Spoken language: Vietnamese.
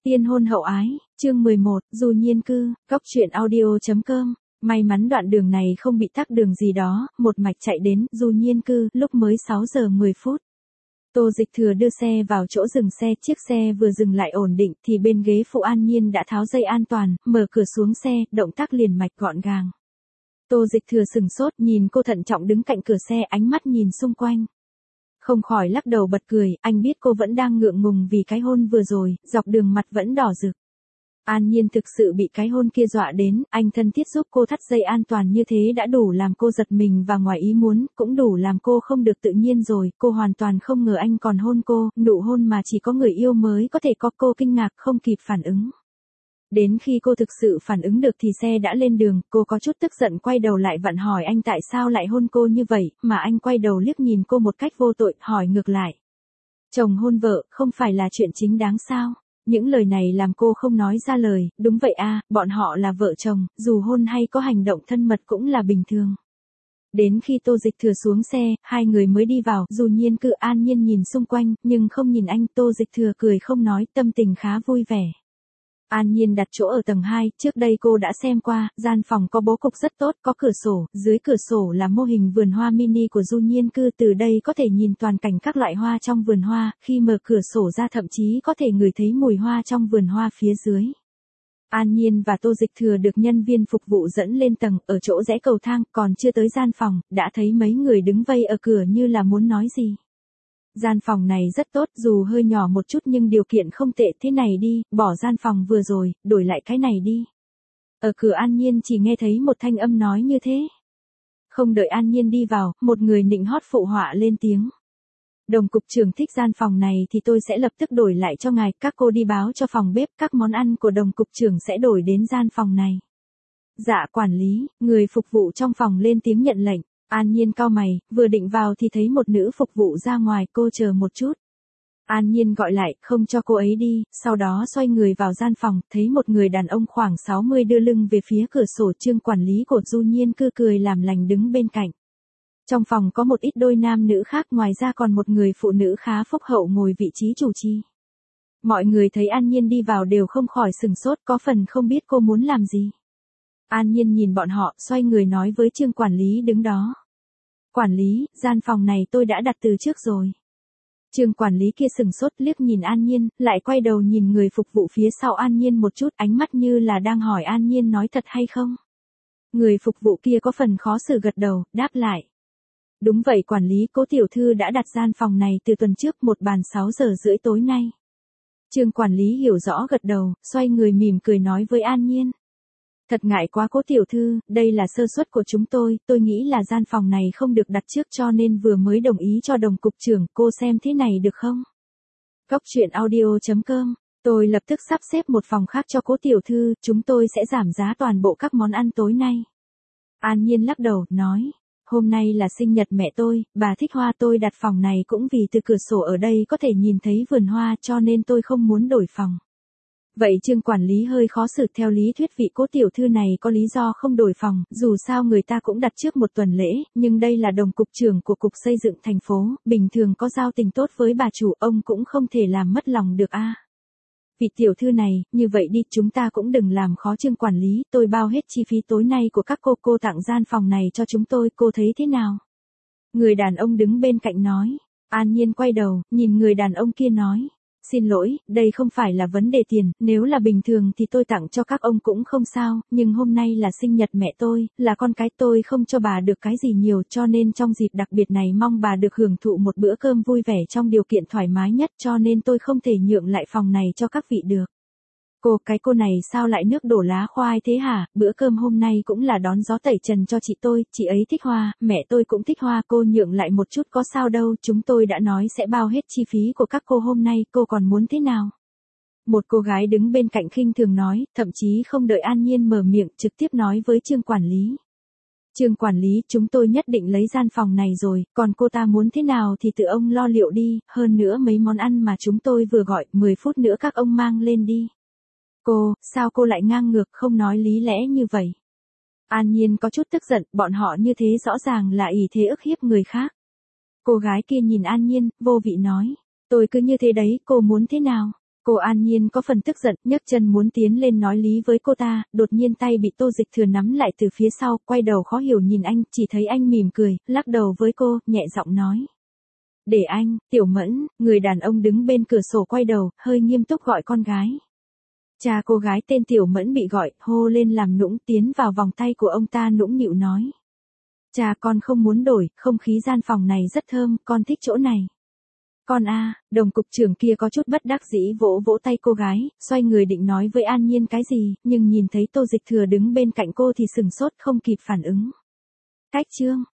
Tiên hôn hậu ái, chương 11, Du Nhiên Cư, Cóc truyện audio.com. May mắn đoạn đường này không bị tắc đường gì đó, một mạch chạy đến Du Nhiên Cư, lúc mới 6 giờ 10 phút. Tô Dịch Thừa đưa xe vào chỗ dừng xe, chiếc xe vừa dừng lại ổn định thì bên ghế phụ An Nhiên đã tháo dây an toàn, mở cửa xuống xe, động tác liền mạch gọn gàng. Tô Dịch Thừa sừng sốt nhìn cô thận trọng đứng cạnh cửa xe, ánh mắt nhìn xung quanh. Không khỏi lắc đầu bật cười, anh biết cô vẫn đang ngượng ngùng vì cái hôn vừa rồi, dọc đường mặt vẫn đỏ rực. An Nhiên thực sự bị cái hôn kia dọa đến, anh thân thiết giúp cô thắt dây an toàn như thế đã đủ làm cô giật mình và ngoài ý muốn, cũng đủ làm cô không được tự nhiên rồi, cô hoàn toàn không ngờ anh còn hôn cô, nụ hôn mà chỉ có người yêu mới có thể có. Cô kinh ngạc không kịp phản ứng. Đến khi cô thực sự phản ứng được thì xe đã lên đường, cô có chút tức giận quay đầu lại vặn hỏi anh tại sao lại hôn cô như vậy, mà anh quay đầu liếc nhìn cô một cách vô tội, hỏi ngược lại. Chồng hôn vợ, không phải là chuyện chính đáng sao? Những lời này làm cô không nói ra lời, đúng vậy à, bọn họ là vợ chồng, dù hôn hay có hành động thân mật cũng là bình thường. Đến khi Tô Dịch Thừa xuống xe, hai người mới đi vào, Du Nhiên Cư. An Nhiên nhìn xung quanh, nhưng không nhìn anh. Tô Dịch Thừa cười không nói, tâm tình khá vui vẻ. An Nhiên đặt chỗ ở tầng 2, trước đây cô đã xem qua, gian phòng có bố cục rất tốt, có cửa sổ, dưới cửa sổ là mô hình vườn hoa mini của Du Nhiên Cư, từ đây có thể nhìn toàn cảnh các loại hoa trong vườn hoa, khi mở cửa sổ ra thậm chí có thể ngửi thấy mùi hoa trong vườn hoa phía dưới. An Nhiên và Tô Dịch Thừa được nhân viên phục vụ dẫn lên tầng, ở chỗ rẽ cầu thang, còn chưa tới gian phòng, đã thấy mấy người đứng vây ở cửa như là muốn nói gì. Gian phòng này rất tốt, dù hơi nhỏ một chút nhưng điều kiện không tệ. Thế này đi, bỏ gian phòng vừa rồi, đổi lại cái này đi. Ở cửa An Nhiên chỉ nghe thấy một thanh âm nói như thế. Không đợi An Nhiên đi vào, một người nịnh hót phụ họa lên tiếng. Đồng cục trưởng thích gian phòng này thì tôi sẽ lập tức đổi lại cho ngài, các cô đi báo cho phòng bếp, các món ăn của đồng cục trưởng sẽ đổi đến gian phòng này. Dạ quản lý, người phục vụ trong phòng lên tiếng nhận lệnh. An Nhiên cau mày, vừa định vào thì thấy một nữ phục vụ ra ngoài, cô chờ một chút. An Nhiên gọi lại, không cho cô ấy đi, sau đó xoay người vào gian phòng, thấy một người đàn ông khoảng 60 đưa lưng về phía cửa sổ. Trương quản lý của Du Nhiên Cư cười làm lành đứng bên cạnh. Trong phòng có một ít đôi nam nữ khác, ngoài ra còn một người phụ nữ khá phúc hậu ngồi vị trí chủ trì. Mọi người thấy An Nhiên đi vào đều không khỏi sừng sốt, có phần không biết cô muốn làm gì. An Nhiên nhìn bọn họ, xoay người nói với Trương quản lý đứng đó. Quản lý, gian phòng này tôi đã đặt từ trước rồi. Trương quản lý kia sừng sốt liếc nhìn An Nhiên, lại quay đầu nhìn người phục vụ phía sau An Nhiên một chút, ánh mắt như là đang hỏi An Nhiên nói thật hay không. Người phục vụ kia có phần khó xử gật đầu, đáp lại. Đúng vậy quản lý, cố tiểu thư đã đặt gian phòng này từ tuần trước, một bàn 6 giờ rưỡi tối nay. Trương quản lý hiểu rõ gật đầu, xoay người mỉm cười nói với An Nhiên. Thật ngại quá cố tiểu thư, đây là sơ suất của chúng tôi nghĩ là gian phòng này không được đặt trước cho nên vừa mới đồng ý cho đồng cục trưởng, cô xem thế này được không? Cóc truyện audio.com, tôi lập tức sắp xếp một phòng khác cho cố tiểu thư, chúng tôi sẽ giảm giá toàn bộ các món ăn tối nay. An Nhiên lắc đầu, nói, hôm nay là sinh nhật mẹ tôi, bà thích hoa, tôi đặt phòng này cũng vì từ cửa sổ ở đây có thể nhìn thấy vườn hoa cho nên tôi không muốn đổi phòng. Vậy Trương quản lý hơi khó xử, theo lý thuyết vị cố tiểu thư này có lý do không đổi phòng, dù sao người ta cũng đặt trước một tuần lễ, nhưng đây là đồng cục trưởng của cục xây dựng thành phố, bình thường có giao tình tốt với bà chủ, ông cũng không thể làm mất lòng được a. Vị tiểu thư này, như vậy đi, chúng ta cũng đừng làm khó Trương quản lý, tôi bao hết chi phí tối nay của các cô tặng gian phòng này cho chúng tôi, cô thấy thế nào? Người đàn ông đứng bên cạnh nói. An Nhiên quay đầu, nhìn người đàn ông kia nói. Xin lỗi, đây không phải là vấn đề tiền, nếu là bình thường thì tôi tặng cho các ông cũng không sao, nhưng hôm nay là sinh nhật mẹ tôi, là con cái tôi không cho bà được cái gì nhiều cho nên trong dịp đặc biệt này mong bà được hưởng thụ một bữa cơm vui vẻ trong điều kiện thoải mái nhất cho nên tôi không thể nhượng lại phòng này cho các vị được. Cô này sao lại nước đổ lá khoai thế hả, bữa cơm hôm nay cũng là đón gió tẩy trần cho chị ấy thích hoa, mẹ tôi cũng thích hoa, cô nhượng lại một chút có sao đâu, chúng tôi đã nói sẽ bao hết chi phí của các cô hôm nay, cô còn muốn thế nào? Một cô gái đứng bên cạnh khinh thường nói, thậm chí không đợi An Nhiên mở miệng, trực tiếp nói với Trương quản lý. Trương quản lý, chúng tôi nhất định lấy gian phòng này rồi, còn cô ta muốn thế nào thì tự ông lo liệu đi, hơn nữa mấy món ăn mà chúng tôi vừa gọi, 10 phút nữa các ông mang lên đi. Sao cô lại ngang ngược không nói lý lẽ như vậy? An Nhiên có chút tức giận, bọn họ như thế rõ ràng là ỷ thế ức hiếp người khác. Cô gái kia nhìn An Nhiên, vô vị nói, tôi cứ như thế đấy, cô muốn thế nào? Cô An Nhiên có phần tức giận, nhấc chân muốn tiến lên nói lý với cô ta, đột nhiên tay bị Tô Dịch Thừa nắm lại từ phía sau, quay đầu khó hiểu nhìn anh, chỉ thấy anh mỉm cười, lắc đầu với cô, nhẹ giọng nói. Để anh, Tiểu Mẫn, người đàn ông đứng bên cửa sổ quay đầu, hơi nghiêm túc gọi con gái. Cha cô gái tên Tiểu Mẫn bị gọi, hô lên làm nũng tiến vào vòng tay của ông ta nũng nịu nói. Cha con không muốn đổi, không khí gian phòng này rất thơm, con thích chỗ này. Con đồng cục trưởng kia có chút bất đắc dĩ vỗ vỗ tay cô gái, xoay người định nói với An Nhiên cái gì, nhưng nhìn thấy Tô Dịch Thừa đứng bên cạnh cô thì sừng sốt không kịp phản ứng. Cách chương.